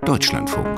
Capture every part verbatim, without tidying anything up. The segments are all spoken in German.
Deutschlandfunk.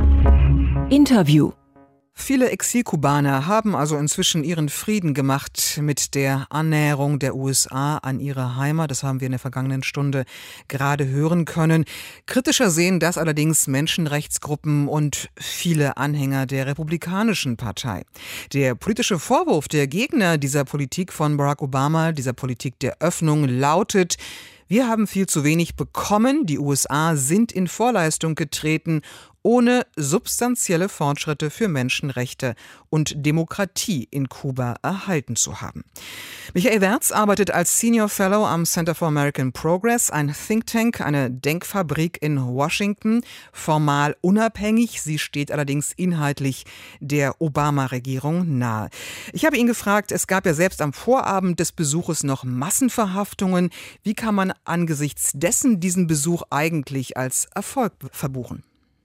Interview. Viele Exilkubaner haben also inzwischen ihren Frieden gemacht mit der Annäherung der U S A an ihre Heimat. Das haben wir in der vergangenen Stunde gerade hören können. Kritischer sehen das allerdings Menschenrechtsgruppen und viele Anhänger der Republikanischen Partei. Der politische Vorwurf der Gegner dieser Politik von Barack Obama, dieser Politik der Öffnung, lautet: Wir haben viel zu wenig bekommen. Die U S A sind in Vorleistung getreten, ohne substanzielle Fortschritte für Menschenrechte und Demokratie in Kuba erhalten zu haben. Michael Wertz arbeitet als Senior Fellow am Center for American Progress, ein Think Tank, eine Denkfabrik in Washington, formal unabhängig. Sie steht allerdings inhaltlich der Obama-Regierung nahe. Ich habe ihn gefragt, es gab ja selbst am Vorabend des Besuches noch Massenverhaftungen. Wie kann man angesichts dessen diesen Besuch eigentlich als Erfolg verbuchen?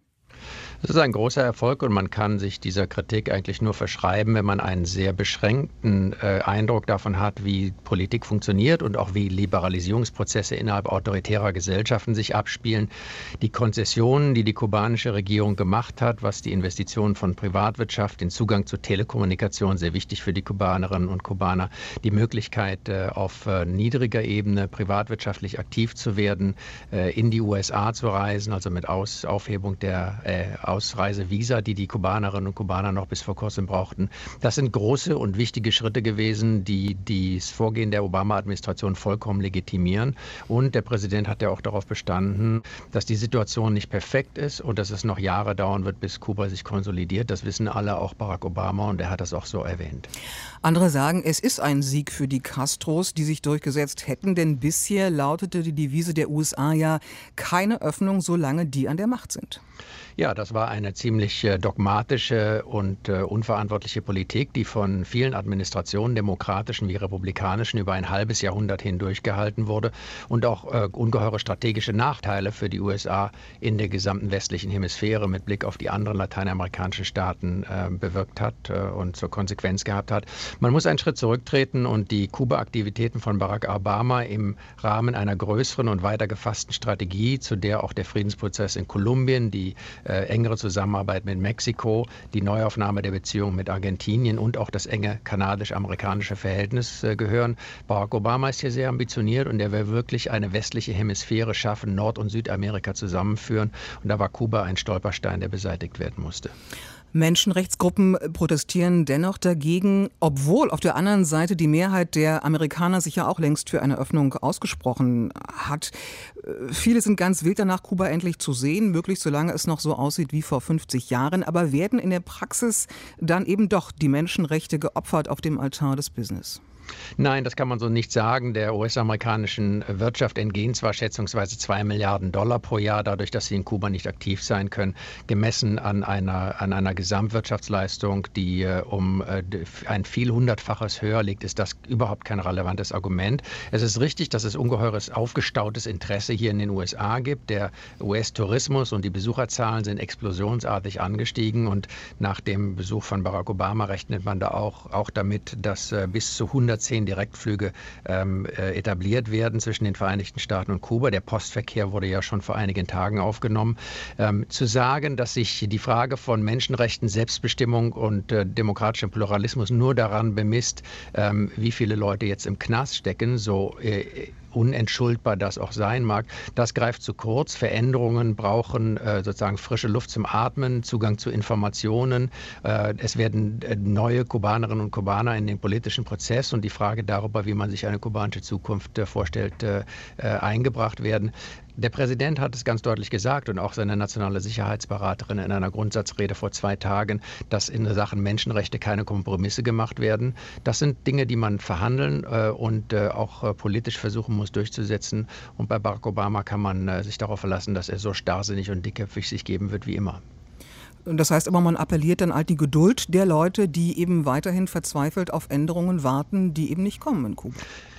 Es ist ein großer Erfolg und man kann sich dieser Kritik eigentlich nur verschreiben, wenn man einen sehr beschränkten äh, Eindruck davon hat, wie Politik funktioniert und auch wie Liberalisierungsprozesse innerhalb autoritärer Gesellschaften sich abspielen. Die Konzessionen, die die kubanische Regierung gemacht hat, was die Investitionen von Privatwirtschaft, den Zugang zu Telekommunikation, sehr wichtig für die Kubanerinnen und Kubaner, die Möglichkeit, äh, auf äh, niedriger Ebene privatwirtschaftlich aktiv zu werden, äh, in die U S A zu reisen, also mit Aus- Aufhebung der äh, Ausreisevisa, die die Kubanerinnen und Kubaner noch bis vor kurzem brauchten. Das sind große und wichtige Schritte gewesen, die das Vorgehen der Obama-Administration vollkommen legitimieren. Und der Präsident hat ja auch darauf bestanden, dass die Situation nicht perfekt ist und dass es noch Jahre dauern wird, bis Kuba sich konsolidiert. Das wissen alle, auch Barack Obama, und er hat das auch so erwähnt. Andere sagen, es ist ein Sieg für die Castros, die sich durchgesetzt hätten, denn bisher lautete die Devise der U S A ja: keine Öffnung, solange die an der Macht sind. Ja, das war eine ziemlich äh, dogmatische und äh, unverantwortliche Politik, die von vielen Administrationen, demokratischen wie republikanischen, über ein halbes Jahrhundert hindurch gehalten wurde und auch äh, ungeheure strategische Nachteile für die U S A in der gesamten westlichen Hemisphäre mit Blick auf die anderen lateinamerikanischen Staaten äh, bewirkt hat äh, und zur Konsequenz gehabt hat. Man muss einen Schritt zurücktreten und die Kuba-Aktivitäten von Barack Obama im Rahmen einer größeren und weiter gefassten Strategie, zu der auch der Friedensprozess in Kolumbien, die Äh, engere Zusammenarbeit mit Mexiko, die Neuaufnahme der Beziehungen mit Argentinien und auch das enge kanadisch-amerikanische Verhältnis äh, gehören. Barack Obama ist hier sehr ambitioniert und er will wirklich eine westliche Hemisphäre schaffen, Nord- und Südamerika zusammenführen. Und da war Kuba ein Stolperstein, der beseitigt werden musste. Menschenrechtsgruppen protestieren dennoch dagegen, obwohl auf der anderen Seite die Mehrheit der Amerikaner sich ja auch längst für eine Öffnung ausgesprochen hat. Viele sind ganz wild danach, Kuba endlich zu sehen, möglichst solange es noch so aussieht wie vor fünfzig Jahren. Aber werden in der Praxis dann eben doch die Menschenrechte geopfert auf dem Altar des Business? Nein, das kann man so nicht sagen. Der U S-amerikanischen Wirtschaft entgehen zwar schätzungsweise zwei Milliarden Dollar pro Jahr, dadurch, dass sie in Kuba nicht aktiv sein können, gemessen an einer, an einer Gesamtwirtschaftsleistung, die äh, um äh, ein vielhundertfaches höher liegt, ist das überhaupt kein relevantes Argument. Es ist richtig, dass es ungeheures aufgestautes Interesse hier in den U S A gibt. Der U S-Tourismus und die Besucherzahlen sind explosionsartig angestiegen und nach dem Besuch von Barack Obama rechnet man da auch, auch damit, dass äh, bis zu hundertzehn Direktflüge ähm, äh, etabliert werden zwischen den Vereinigten Staaten und Kuba. Der Postverkehr wurde ja schon vor einigen Tagen aufgenommen. Ähm, zu sagen, dass sich die Frage von Menschenrechten, Selbstbestimmung und äh, demokratischem Pluralismus nur daran bemisst, ähm, wie viele Leute jetzt im Knast stecken, so äh, unentschuldbar das auch sein mag, das greift zu kurz. Veränderungen brauchen äh, sozusagen frische Luft zum Atmen, Zugang zu Informationen. Äh, es werden äh, neue Kubanerinnen und Kubaner in den politischen Prozess und die Frage darüber, wie man sich eine kubanische Zukunft äh, vorstellt, äh, äh, eingebracht werden. Der Präsident hat es ganz deutlich gesagt und auch seine nationale Sicherheitsberaterin in einer Grundsatzrede vor zwei Tagen, dass in Sachen Menschenrechte keine Kompromisse gemacht werden. Das sind Dinge, die man verhandeln äh, und äh, auch äh, politisch versuchen muss durchzusetzen. Und bei Barack Obama kann man äh, sich darauf verlassen, dass er so starrsinnig und dickköpfig sich geben wird wie immer. Das heißt aber, man appelliert dann halt die Geduld der Leute, die eben weiterhin verzweifelt auf Änderungen warten, die eben nicht kommen in Kuba.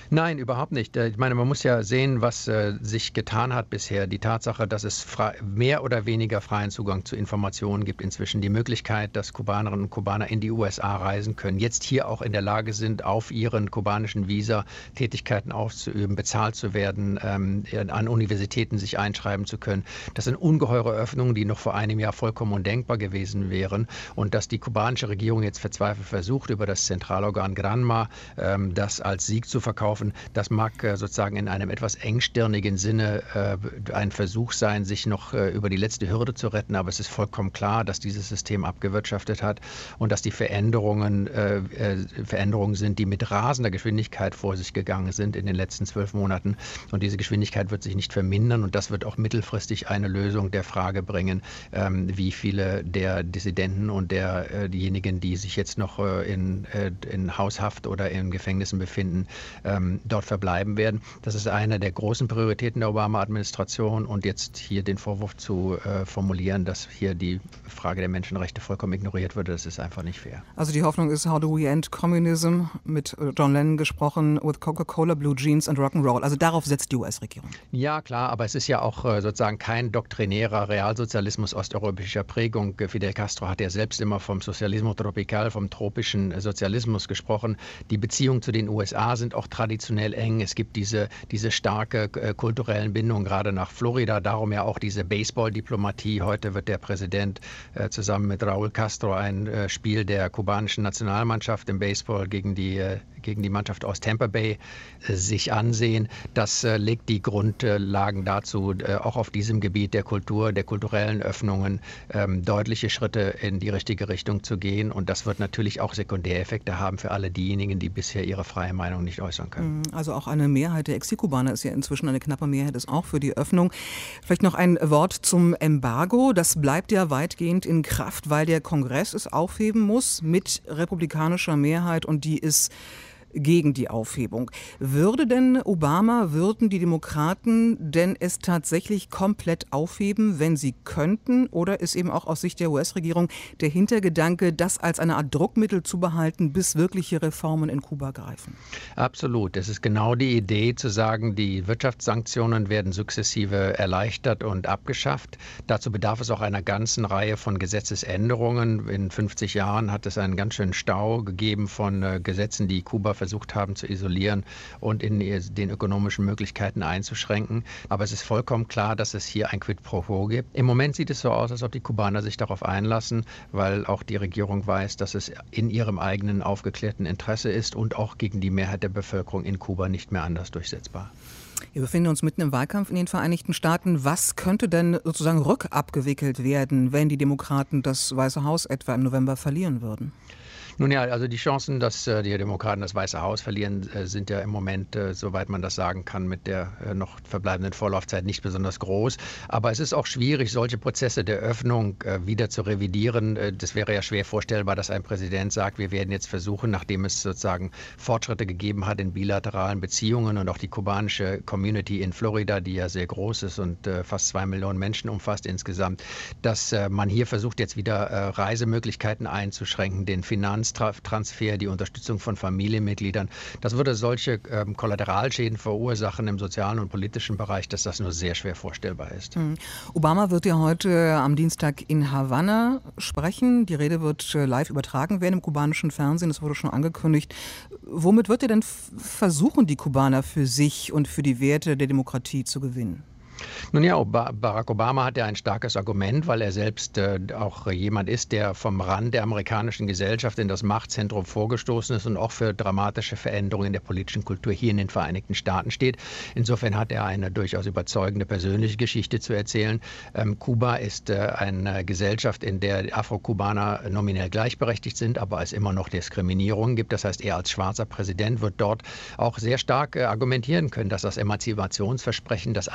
Nein, überhaupt nicht. Ich meine, man muss ja sehen, was äh, sich getan hat bisher. Die Tatsache, dass es frei, mehr oder weniger freien Zugang zu Informationen gibt inzwischen. Die Möglichkeit, dass Kubanerinnen und Kubaner in die U S A reisen können, jetzt hier auch in der Lage sind, auf ihren kubanischen Visa Tätigkeiten auszuüben, bezahlt zu werden, ähm, an Universitäten sich einschreiben zu können. Das sind ungeheure Öffnungen, die noch vor einem Jahr vollkommen undenkbar gewesen wären. Und dass die kubanische Regierung jetzt verzweifelt versucht, über das Zentralorgan Granma ähm, das als Sieg zu verkaufen, das mag äh, sozusagen in einem etwas engstirnigen Sinne äh, ein Versuch sein, sich noch äh, über die letzte Hürde zu retten. Aber es ist vollkommen klar, dass dieses System abgewirtschaftet hat und dass die Veränderungen, äh, äh, Veränderungen sind, die mit rasender Geschwindigkeit vor sich gegangen sind in den letzten zwölf Monaten. Und diese Geschwindigkeit wird sich nicht vermindern. Und das wird auch mittelfristig eine Lösung der Frage bringen, ähm, wie viele der Dissidenten und der, äh, diejenigen, die sich jetzt noch äh, in, äh, in Haushaft oder in Gefängnissen befinden, ähm, dort verbleiben werden. Das ist eine der großen Prioritäten der Obama-Administration. Und jetzt hier den Vorwurf zu äh, formulieren, dass hier die Frage der Menschenrechte vollkommen ignoriert wird, das ist einfach nicht fair. Also die Hoffnung ist, how do we end communism? Mit John Lennon gesprochen, with Coca-Cola, Blue Jeans and Rock'n'Roll. Also darauf setzt die U S-Regierung. Ja, klar, aber es ist ja auch äh, sozusagen kein doktrinärer Realsozialismus osteuropäischer Prägung. Fidel Castro hat ja selbst immer vom Sozialismo tropical, vom tropischen äh, Sozialismus gesprochen. Die Beziehungen zu den U S A sind auch traditionell eng. Es gibt diese, diese starke äh, kulturellen Bindungen, gerade nach Florida. Darum ja auch diese Baseball-Diplomatie. Heute wird der Präsident äh, zusammen mit Raúl Castro ein äh, Spiel der kubanischen Nationalmannschaft im Baseball gegen die, äh, gegen die Mannschaft aus Tampa Bay äh, sich ansehen. Das äh, legt die Grundlagen dazu, äh, auch auf diesem Gebiet der Kultur, der kulturellen Öffnungen ähm, deutliche Schritte in die richtige Richtung zu gehen. Und das wird natürlich auch Sekundäreffekte haben für alle diejenigen, die bisher ihre freie Meinung nicht äußern können. Also auch eine Mehrheit der Exilkubaner ist ja inzwischen, eine knappe Mehrheit ist auch für die Öffnung. Vielleicht noch ein Wort zum Embargo. Das bleibt ja weitgehend in Kraft, weil der Kongress es aufheben muss mit republikanischer Mehrheit und die ist gegen die Aufhebung. Würde denn Obama, würden die Demokraten denn es tatsächlich komplett aufheben, wenn sie könnten? Oder ist eben auch aus Sicht der U S-Regierung der Hintergedanke, das als eine Art Druckmittel zu behalten, bis wirkliche Reformen in Kuba greifen? Absolut. Es ist genau die Idee zu sagen, die Wirtschaftssanktionen werden sukzessive erleichtert und abgeschafft. Dazu bedarf es auch einer ganzen Reihe von Gesetzesänderungen. In fünfzig Jahren hat es einen ganz schönen Stau gegeben von äh, Gesetzen, die Kuba versucht haben zu isolieren und in den ökonomischen Möglichkeiten einzuschränken. Aber es ist vollkommen klar, dass es hier ein Quid pro quo gibt. Im Moment sieht es so aus, als ob die Kubaner sich darauf einlassen, weil auch die Regierung weiß, dass es in ihrem eigenen aufgeklärten Interesse ist und auch gegen die Mehrheit der Bevölkerung in Kuba nicht mehr anders durchsetzbar. Wir befinden uns mitten im Wahlkampf in den Vereinigten Staaten. Was könnte denn sozusagen rückabgewickelt werden, wenn die Demokraten das Weiße Haus etwa im November verlieren würden? Nun ja, also die Chancen, dass äh, die Demokraten das Weiße Haus verlieren, äh, sind ja im Moment, äh, soweit man das sagen kann, mit der äh, noch verbleibenden Vorlaufzeit nicht besonders groß. Aber es ist auch schwierig, solche Prozesse der Öffnung äh, wieder zu revidieren. Äh, das wäre ja schwer vorstellbar, dass ein Präsident sagt, wir werden jetzt versuchen, nachdem es sozusagen Fortschritte gegeben hat in bilateralen Beziehungen und auch die kubanische Community in Florida, die ja sehr groß ist und äh, fast zwei Millionen Menschen umfasst insgesamt, dass äh, man hier versucht, jetzt wieder äh, Reisemöglichkeiten einzuschränken, den Finanz Transfer, die Unterstützung von Familienmitgliedern. Das würde solche ähm, Kollateralschäden verursachen im sozialen und politischen Bereich, dass das nur sehr schwer vorstellbar ist. Mhm. Obama wird ja heute am Dienstag in Havanna sprechen. Die Rede wird live übertragen werden im kubanischen Fernsehen. Das wurde schon angekündigt. Womit wird er denn versuchen, die Kubaner für sich und für die Werte der Demokratie zu gewinnen? Nun ja, Barack Obama hat ja ein starkes Argument, weil er selbst äh, auch jemand ist, der vom Rand der amerikanischen Gesellschaft in das Machtzentrum vorgestoßen ist und auch für dramatische Veränderungen in der politischen Kultur hier in den Vereinigten Staaten steht. Insofern hat er eine durchaus überzeugende persönliche Geschichte zu erzählen. Ähm, Kuba ist äh, eine Gesellschaft, in der Afro-Kubaner nominell gleichberechtigt sind, aber es immer noch Diskriminierungen gibt. Das heißt, er als schwarzer Präsident wird dort auch sehr stark äh, argumentieren können, dass das Emanzipationsversprechen, das alle an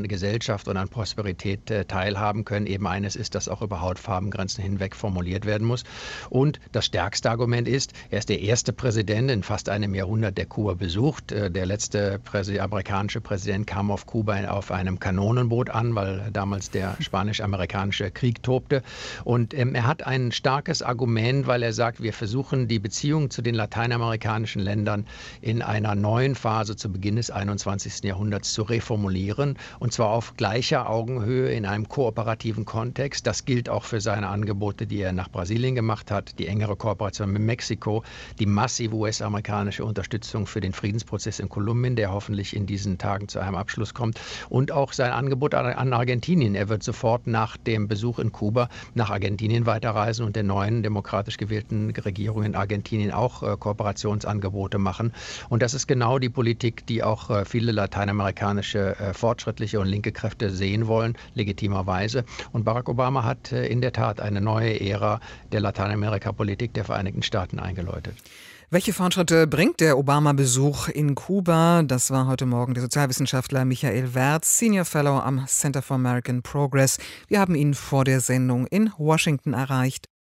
an Gesellschaft und an Prosperität äh, teilhaben können. Eben eines ist, dass auch über Hautfarbengrenzen hinweg formuliert werden muss. Und das stärkste Argument ist, er ist der erste Präsident in fast einem Jahrhundert, der Kuba besucht. Äh, der letzte Präsi- amerikanische Präsident kam auf Kuba auf einem Kanonenboot an, weil damals der spanisch-amerikanische Krieg tobte. Und ähm, er hat ein starkes Argument, weil er sagt, wir versuchen die Beziehungen zu den lateinamerikanischen Ländern in einer neuen Phase zu Beginn des einundzwanzigsten Jahrhunderts zu reformulieren. Und zwar auf gleicher Augenhöhe in einem kooperativen Kontext. Das gilt auch für seine Angebote, die er nach Brasilien gemacht hat, die engere Kooperation mit Mexiko, die massive U S-amerikanische Unterstützung für den Friedensprozess in Kolumbien, der hoffentlich in diesen Tagen zu einem Abschluss kommt, und auch sein Angebot an Argentinien. Er wird sofort nach dem Besuch in Kuba nach Argentinien weiterreisen und der neuen demokratisch gewählten Regierung in Argentinien auch äh, Kooperationsangebote machen. Und das ist genau die Politik, die auch äh, viele lateinamerikanische äh, fortschrittliche und linke Kräfte sehen wollen, legitimerweise. Und Barack Obama hat äh, in der Tat eine neue Ära der Lateinamerika-Politik der Vereinigten Staaten eingeläutet. Welche Fortschritte bringt der Obama-Besuch in Kuba? Das war heute Morgen der Sozialwissenschaftler Michael Wertz, Senior Fellow am Center for American Progress. Wir haben ihn vor der Sendung in Washington erreicht.